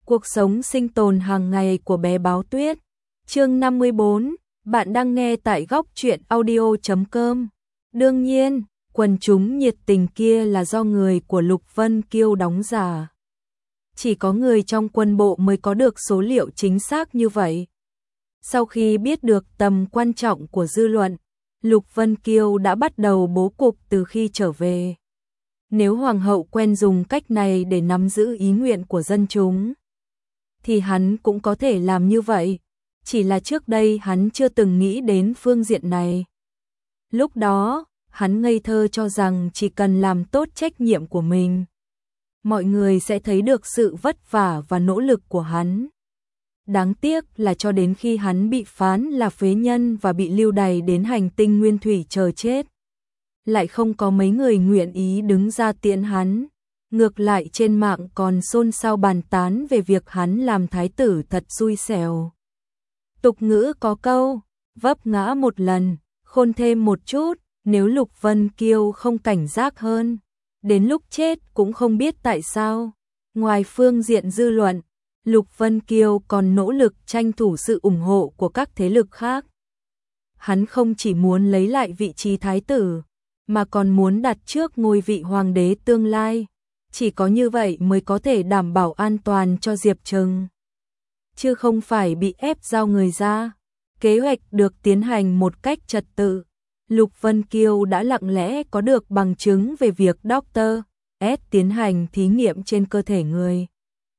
Cuộc sống sinh tồn hàng ngày của bé báo tuyết. Chương 54, bạn đang nghe tại góc truyện audio.com. Đương nhiên, quần chúng nhiệt tình kia là do người của Lục Vân Kiêu đóng giả. Chỉ có người trong quân bộ mới có được số liệu chính xác như vậy. Sau khi biết được tầm quan trọng của dư luận, Lục Vân Kiêu đã bắt đầu bố cục từ khi trở về. Nếu hoàng hậu quen dùng cách này để nắm giữ ý nguyện của dân chúng, thì hắn cũng có thể làm như vậy, chỉ là trước đây hắn chưa từng nghĩ đến phương diện này. Lúc đó, hắn ngây thơ cho rằng chỉ cần làm tốt trách nhiệm của mình, mọi người sẽ thấy được sự vất vả và nỗ lực của hắn. Đáng tiếc là cho đến khi hắn bị phán là phế nhân và bị lưu đày đến hành tinh nguyên thủy chờ chết, lại không có mấy người nguyện ý đứng ra tiễn hắn. Ngược lại trên mạng còn xôn xao bàn tán về việc hắn làm thái tử thật xui xẻo. Tục ngữ có câu, vấp ngã một lần, khôn thêm một chút, nếu Lục Vân Kiêu không cảnh giác hơn, đến lúc chết cũng không biết tại sao. Ngoài phương diện dư luận, Lục Vân Kiêu còn nỗ lực tranh thủ sự ủng hộ của các thế lực khác. Hắn không chỉ muốn lấy lại vị trí thái tử, mà còn muốn đặt trước ngôi vị hoàng đế tương lai. Chỉ có như vậy mới có thể đảm bảo an toàn cho Diệp Trừng, chứ không phải bị ép giao người ra. Kế hoạch được tiến hành một cách trật tự. Lục Vân Kiêu đã lặng lẽ có được bằng chứng về việc Dr. S tiến hành thí nghiệm trên cơ thể người.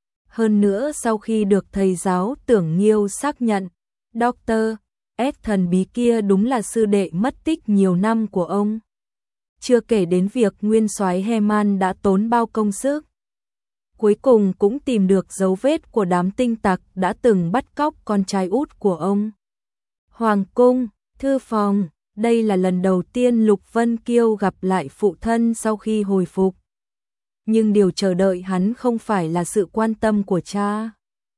Hơn nữa sau khi được thầy giáo Tưởng Nghiêu xác nhận, Dr. S thần bí kia đúng là sư đệ mất tích nhiều năm của ông. Chưa kể đến việc nguyên soái Heman đã tốn bao công sức, cuối cùng cũng tìm được dấu vết của đám tinh tặc đã từng bắt cóc con trai út của ông. Hoàng cung, thư phòng, đây là lần đầu tiên Lục Vân Kiêu gặp lại phụ thân sau khi hồi phục. Nhưng điều chờ đợi hắn không phải là sự quan tâm của cha,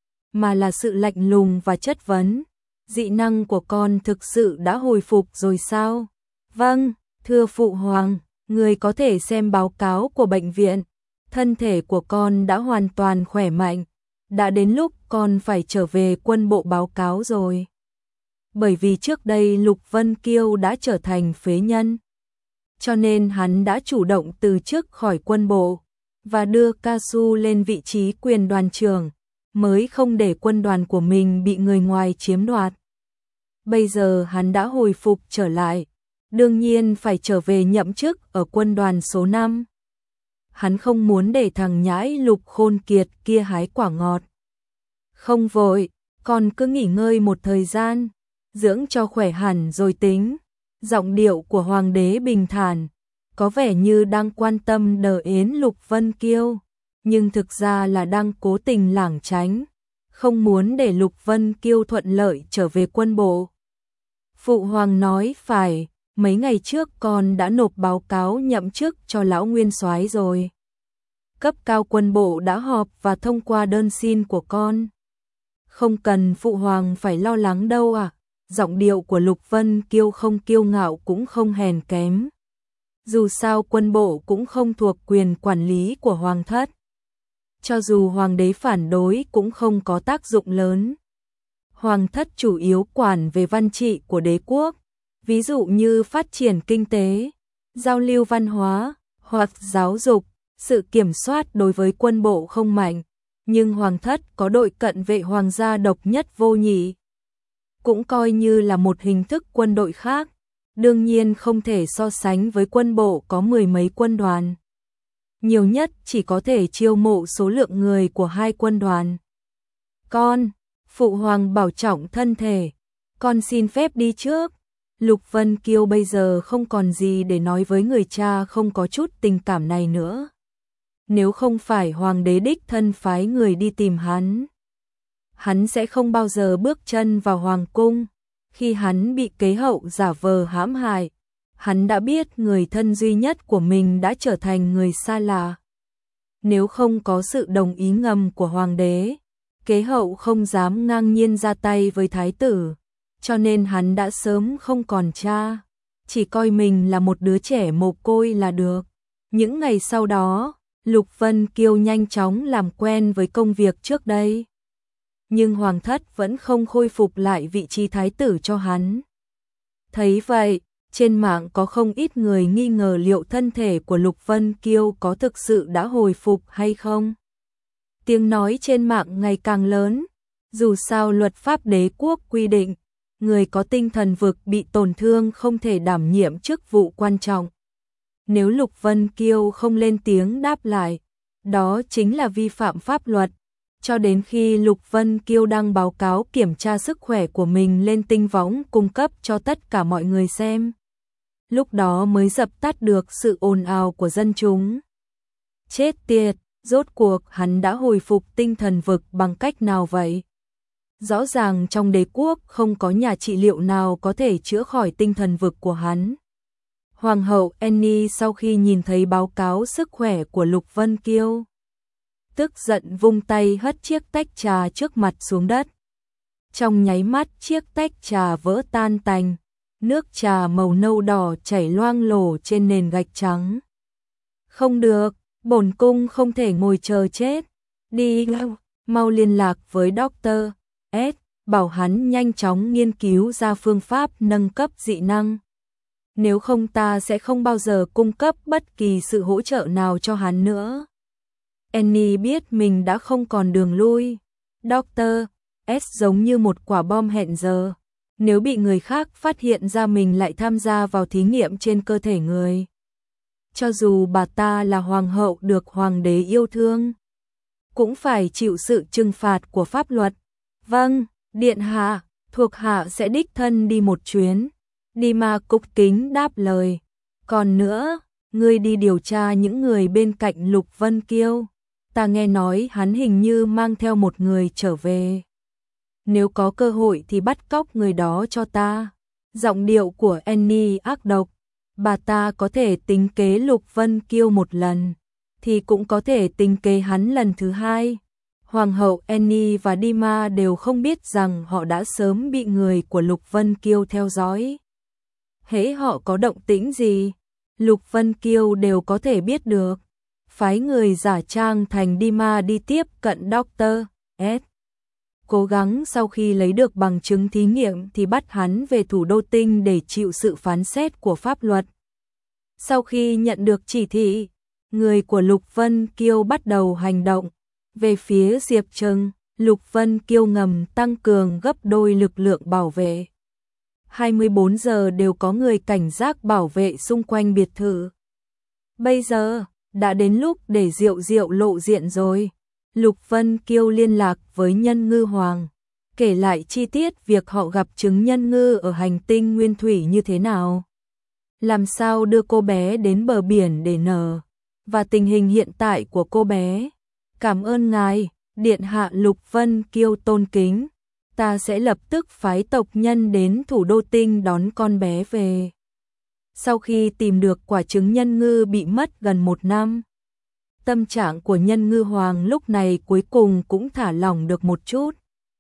mà là sự lạnh lùng và chất vấn. Dị năng của con thực sự đã hồi phục rồi sao? Vâng, thưa phụ hoàng, người có thể xem báo cáo của bệnh viện. Thân thể của con đã hoàn toàn khỏe mạnh. Đã đến lúc con phải trở về quân bộ báo cáo rồi. Bởi vì trước đây Lục Vân Kiêu đã trở thành phế nhân, cho nên hắn đã chủ động từ chức khỏi quân bộ và đưa Ca Su lên vị trí quyền đoàn trưởng, mới không để quân đoàn của mình bị người ngoài chiếm đoạt. Bây giờ hắn đã hồi phục trở lại, đương nhiên phải trở về nhậm chức ở quân đoàn số 5. Hắn không muốn để thằng nhãi Lục Khôn Kiệt kia hái quả ngọt. Không vội, còn cứ nghỉ ngơi một thời gian, dưỡng cho khỏe hẳn rồi tính. Giọng điệu của hoàng đế bình thản, có vẻ như đang quan tâm đờ ến Lục Vân Kiêu, nhưng thực ra là đang cố tình lảng tránh, không muốn để Lục Vân Kiêu thuận lợi trở về quân bộ. Phụ hoàng nói phải, mấy ngày trước con đã nộp báo cáo nhậm chức cho lão nguyên soái rồi. Cấp cao quân bộ đã họp và thông qua đơn xin của con. Không cần phụ hoàng phải lo lắng đâu ạ. Giọng điệu của Lục Vân Kiêu không kiêu ngạo cũng không hèn kém. Dù sao quân bộ cũng không thuộc quyền quản lý của hoàng thất. Cho dù hoàng đế phản đối cũng không có tác dụng lớn. Hoàng thất chủ yếu quản về văn trị của đế quốc, ví dụ như phát triển kinh tế, giao lưu văn hóa, hoặc giáo dục. Sự kiểm soát đối với quân bộ không mạnh, nhưng hoàng thất có đội cận vệ hoàng gia độc nhất vô nhị, cũng coi như là một hình thức quân đội khác, đương nhiên không thể so sánh với quân bộ có mười mấy quân đoàn. Nhiều nhất chỉ có thể chiêu mộ số lượng người của 2 quân đoàn. Con, phụ hoàng bảo trọng thân thể, con xin phép đi trước. Lục Vân Kiêu bây giờ không còn gì để nói với người cha không có chút tình cảm này nữa. Nếu không phải hoàng đế đích thân phái người đi tìm hắn sẽ không bao giờ bước chân vào hoàng cung. Khi hắn bị kế hậu giả vờ hãm hại, hắn đã biết người thân duy nhất của mình đã trở thành người xa lạ. Nếu không có sự đồng ý ngầm của hoàng đế, kế hậu không dám ngang nhiên ra tay với thái tử, cho nên hắn đã sớm không còn cha, chỉ coi mình là một đứa trẻ mồ côi là được. Những ngày sau đó, Lục Vân Kiêu nhanh chóng làm quen với công việc trước đây. Nhưng Hoàng thất vẫn không khôi phục lại vị trí thái tử cho hắn. Thấy vậy, trên mạng có không ít người nghi ngờ liệu thân thể của Lục Vân Kiêu có thực sự đã hồi phục hay không. Tiếng nói trên mạng ngày càng lớn, dù sao luật pháp đế quốc quy định, người có tinh thần vực bị tổn thương không thể đảm nhiệm chức vụ quan trọng. Nếu Lục Vân Kiêu không lên tiếng đáp lại, đó chính là vi phạm pháp luật. Cho đến khi Lục Vân Kiêu đăng báo cáo kiểm tra sức khỏe của mình lên tinh võng cung cấp cho tất cả mọi người xem, lúc đó mới dập tắt được sự ồn ào của dân chúng. Chết tiệt, rốt cuộc hắn đã hồi phục tinh thần vực bằng cách nào vậy? Rõ ràng trong đế quốc không có nhà trị liệu nào có thể chữa khỏi tinh thần vực của hắn. Hoàng hậu Annie sau khi nhìn thấy báo cáo sức khỏe của Lục Vân Kiêu, tức giận vung tay hất chiếc tách trà trước mặt xuống đất. Trong nháy mắt chiếc tách trà vỡ tan tành, nước trà màu nâu đỏ chảy loang lổ trên nền gạch trắng. Không được, bổn cung không thể ngồi chờ chết. Đi, mau liên lạc với Dr. S, bảo hắn nhanh chóng nghiên cứu ra phương pháp nâng cấp dị năng. Nếu không ta sẽ không bao giờ cung cấp bất kỳ sự hỗ trợ nào cho hắn nữa. Annie biết mình đã không còn đường lui. Dr. S giống như một quả bom hẹn giờ. Nếu bị người khác phát hiện ra mình lại tham gia vào thí nghiệm trên cơ thể người, cho dù bà ta là hoàng hậu được hoàng đế yêu thương, cũng phải chịu sự trừng phạt của pháp luật. Vâng, điện hạ, thuộc hạ sẽ đích thân đi một chuyến. Dima cúc kính đáp lời. Còn nữa, ngươi đi điều tra những người bên cạnh Lục Vân Kiêu. Ta nghe nói hắn hình như mang theo một người trở về. Nếu có cơ hội thì bắt cóc người đó cho ta. Giọng điệu của Annie ác độc. Bà ta có thể tính kế Lục Vân Kiêu một lần, thì cũng có thể tính kế hắn lần thứ hai. Hoàng hậu Annie và Dima đều không biết rằng họ đã sớm bị người của Lục Vân Kiêu theo dõi. Hễ họ có động tĩnh gì, Lục Vân Kiêu đều có thể biết được. Phái người giả trang thành Dima đi tiếp cận Dr. S. Cố gắng sau khi lấy được bằng chứng thí nghiệm thì bắt hắn về thủ đô tinh để chịu sự phán xét của pháp luật. Sau khi nhận được chỉ thị, người của Lục Vân Kiêu bắt đầu hành động. Về phía Diệp Trừng, Lục Vân Kiêu ngầm tăng cường gấp đôi lực lượng bảo vệ. 24 giờ đều có người cảnh giác bảo vệ xung quanh biệt thự. Bây giờ, đã đến lúc để Diệu Diệu lộ diện rồi. Lục Vân Kiêu liên lạc với Nhân Ngư Hoàng, kể lại chi tiết việc họ gặp trứng nhân ngư ở hành tinh nguyên thủy như thế nào, làm sao đưa cô bé đến bờ biển để nở, và tình hình hiện tại của cô bé. Cảm ơn ngài, điện hạ. Lục Vân Kiêu tôn kính. Ta sẽ lập tức phái tộc nhân đến thủ đô tinh đón con bé về. Sau khi tìm được quả trứng nhân ngư bị mất gần 1 năm, tâm trạng của Nhân Ngư Hoàng lúc này cuối cùng cũng thả lỏng được một chút.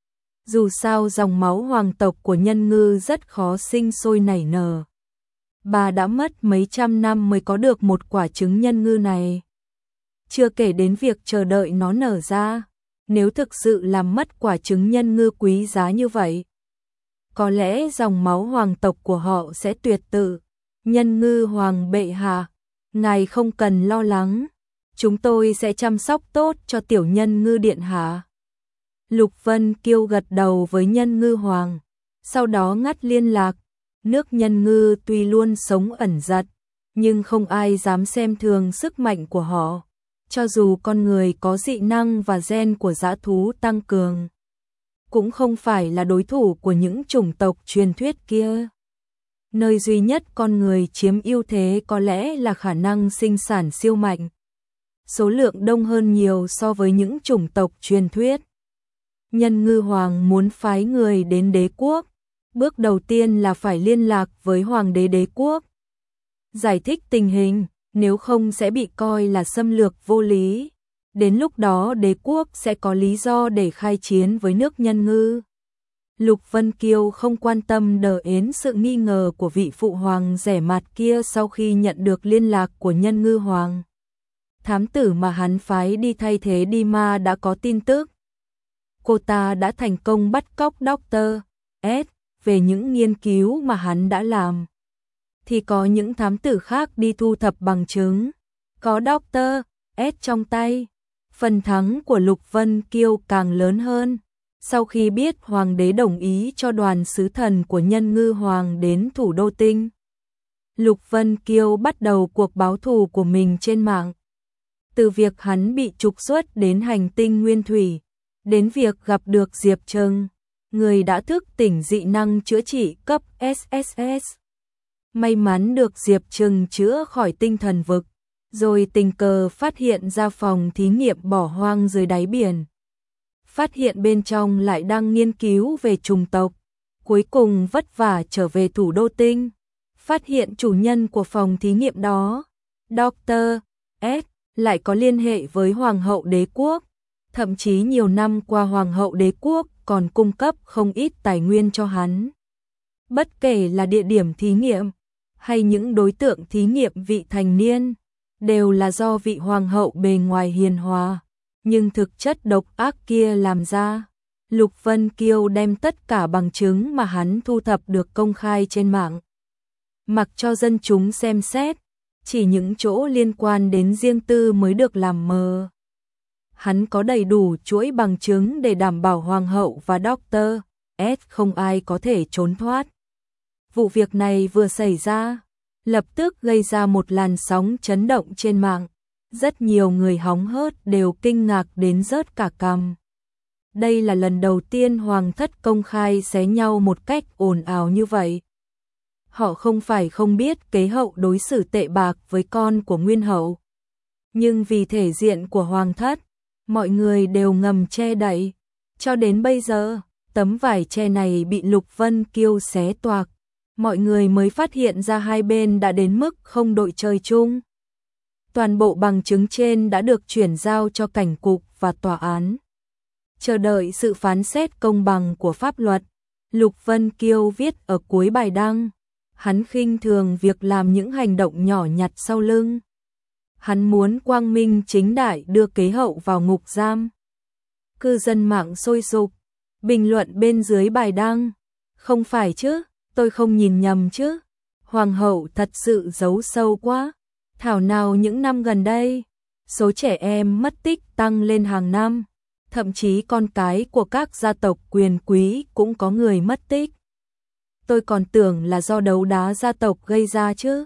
Dù sao dòng máu hoàng tộc của nhân ngư rất khó sinh sôi nảy nở. Bà đã mất mấy trăm năm mới có được một quả trứng nhân ngư này. Chưa kể đến việc chờ đợi nó nở ra. Nếu thực sự làm mất quả trứng nhân ngư quý giá như vậy, có lẽ dòng máu hoàng tộc của họ sẽ tuyệt tự. Nhân Ngư Hoàng bệ hạ, ngài không cần lo lắng. Chúng tôi sẽ chăm sóc tốt cho tiểu nhân ngư điện hạ. Lục Vân Kiêu gật đầu với Nhân Ngư Hoàng, sau đó ngắt liên lạc. Nước nhân ngư tuy luôn sống ẩn giật, nhưng không ai dám xem thường sức mạnh của họ. Cho dù con người có dị năng và gen của dã thú tăng cường, cũng không phải là đối thủ của những chủng tộc truyền thuyết kia. Nơi duy nhất con người chiếm ưu thế có lẽ là khả năng sinh sản siêu mạnh. Số lượng đông hơn nhiều so với những chủng tộc truyền thuyết. Nhân Ngư Hoàng muốn phái người đến đế quốc. Bước đầu tiên là phải liên lạc với hoàng đế đế quốc, giải thích tình hình, nếu không sẽ bị coi là xâm lược vô lý. Đến lúc đó đế quốc sẽ có lý do để khai chiến với nước nhân ngư. Lục Vân Kiêu không quan tâm đến sự nghi ngờ của vị phụ hoàng rẻ mạt kia sau khi nhận được liên lạc của Nhân Ngư Hoàng. thám tử mà hắn phái đi thay thế Dima đã có tin tức. Cô ta đã thành công bắt cóc Dr. S. Về những nghiên cứu mà hắn đã làm, thì có những thám tử khác đi thu thập bằng chứng. Có Dr. S trong tay, phần thắng của Lục Vân Kiêu càng lớn hơn. Sau khi biết Hoàng đế đồng ý cho đoàn sứ thần của Nhân Ngư Hoàng đến thủ đô Tinh, Lục Vân Kiêu bắt đầu cuộc báo thù của mình trên mạng. Từ việc hắn bị trục xuất đến hành tinh Nguyên Thủy, đến việc gặp được Diệp Trừng, người đã thức tỉnh dị năng chữa trị cấp SSS. May mắn được Diệp Trừng chữa khỏi tinh thần vực, rồi tình cờ phát hiện ra phòng thí nghiệm bỏ hoang dưới đáy biển. Phát hiện bên trong lại đang nghiên cứu về chủng tộc. Cuối cùng vất vả trở về thủ đô Tinh, phát hiện chủ nhân của phòng thí nghiệm đó, Dr. S, lại có liên hệ với Hoàng hậu đế quốc. Thậm chí nhiều năm qua Hoàng hậu đế quốc còn cung cấp không ít tài nguyên cho hắn. Bất kể là địa điểm thí nghiệm, hay những đối tượng thí nghiệm vị thành niên, đều là do vị Hoàng hậu bề ngoài hiền hòa, nhưng thực chất độc ác kia làm ra. Lục Vân Kiêu đem tất cả bằng chứng mà hắn thu thập được công khai trên mạng, mặc cho dân chúng xem xét, chỉ những chỗ liên quan đến riêng tư mới được làm mờ. Hắn có đầy đủ chuỗi bằng chứng để đảm bảo Hoàng hậu và Dr. S không ai có thể trốn thoát. Vụ việc này vừa xảy ra, lập tức gây ra một làn sóng chấn động trên mạng. Rất nhiều người hóng hớt đều kinh ngạc đến rớt cả cằm. Đây là lần đầu tiên hoàng thất công khai xé nhau một cách ồn ào như vậy. Họ không phải không biết kế hậu đối xử tệ bạc với con của Nguyên hậu, nhưng vì thể diện của hoàng thất, mọi người đều ngầm che đậy. Cho đến bây giờ, tấm vải che này bị Lục Vân Kiêu xé toạc, mọi người mới phát hiện ra hai bên đã đến mức không đội trời chung. Toàn bộ bằng chứng trên đã được chuyển giao cho cảnh cục và tòa án, chờ đợi sự phán xét công bằng của pháp luật. Lục Vân Kiêu viết ở cuối bài đăng, hắn khinh thường việc làm những hành động nhỏ nhặt sau lưng. Hắn muốn quang minh chính đại đưa kế hậu vào ngục giam. Cư dân mạng sôi sục, bình luận bên dưới bài đăng. Không phải chứ, tôi không nhìn nhầm chứ. Hoàng hậu thật sự giấu sâu quá. Thảo nào những năm gần đây, số trẻ em mất tích tăng lên hàng năm. Thậm chí con cái của các gia tộc quyền quý cũng có người mất tích. Tôi còn tưởng là do đấu đá gia tộc gây ra chứ.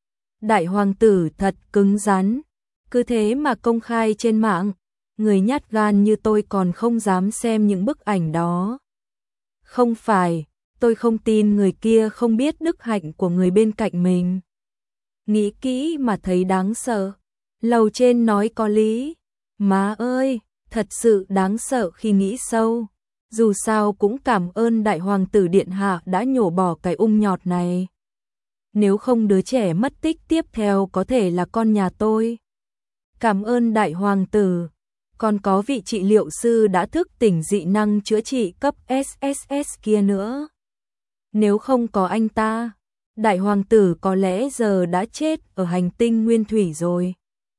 Đại hoàng tử thật cứng rắn, cứ thế mà công khai trên mạng, người nhát gan như tôi còn không dám xem những bức ảnh đó. Không phải, tôi không tin người kia không biết đức hạnh của người bên cạnh mình. Nghĩ kỹ mà thấy đáng sợ. Lầu trên nói có lý. Má ơi, thật sự đáng sợ khi nghĩ sâu. Dù sao cũng cảm ơn đại hoàng tử điện hạ đã nhổ bỏ cái nhọt này. Nếu không đứa trẻ mất tích tiếp theo có thể là con nhà tôi. Cảm ơn đại hoàng tử. Còn có vị trị liệu sư đã thức tỉnh dị năng chữa trị cấp SSS kia nữa. Nếu không có anh ta, đại hoàng tử có lẽ giờ đã chết ở hành tinh Nguyên Thủy rồi.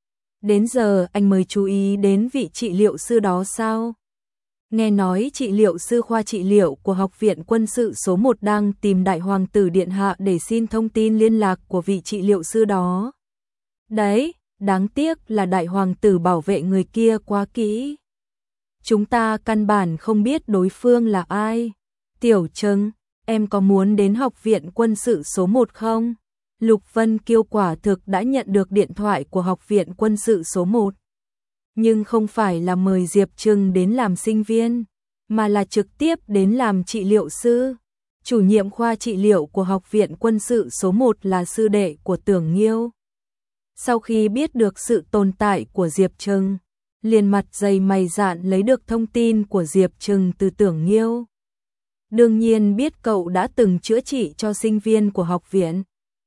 Đến giờ anh mới chú ý đến vị trị liệu sư đó sao? Nghe nói trị liệu sư khoa trị liệu của Học viện Quân sự số 1 đang tìm đại hoàng tử điện hạ để xin thông tin liên lạc của vị trị liệu sư đó. Đấy, đáng tiếc là đại hoàng tử bảo vệ người kia quá kỹ. Chúng ta căn bản không biết đối phương là ai. Tiểu Trừng, em có muốn đến Học viện Quân sự số 1 không? Lục Vân Kiêu quả thực đã nhận được điện thoại của Học viện Quân sự số 1. Nhưng không phải là mời Diệp Trừng đến làm sinh viên, mà là trực tiếp đến làm trị liệu sư. Chủ nhiệm khoa trị liệu của Học viện Quân sự số 1 là sư đệ của Tưởng Nghiêu. Sau khi biết được sự tồn tại của Diệp Trừng, liền mặt dày mày dạn lấy được thông tin của Diệp Trừng từ Tưởng Nghiêu. Đương nhiên biết cậu đã từng chữa trị cho sinh viên của học viện.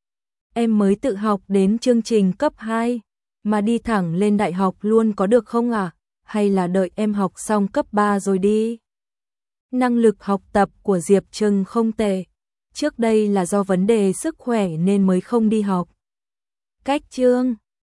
Em mới tự học đến chương trình cấp 2, mà đi thẳng lên đại học luôn có được không à? Hay là đợi em học xong cấp 3 rồi đi? Năng lực học tập của Diệp Trừng không tệ. Trước đây là do vấn đề sức khỏe nên mới không đi học. Cách chương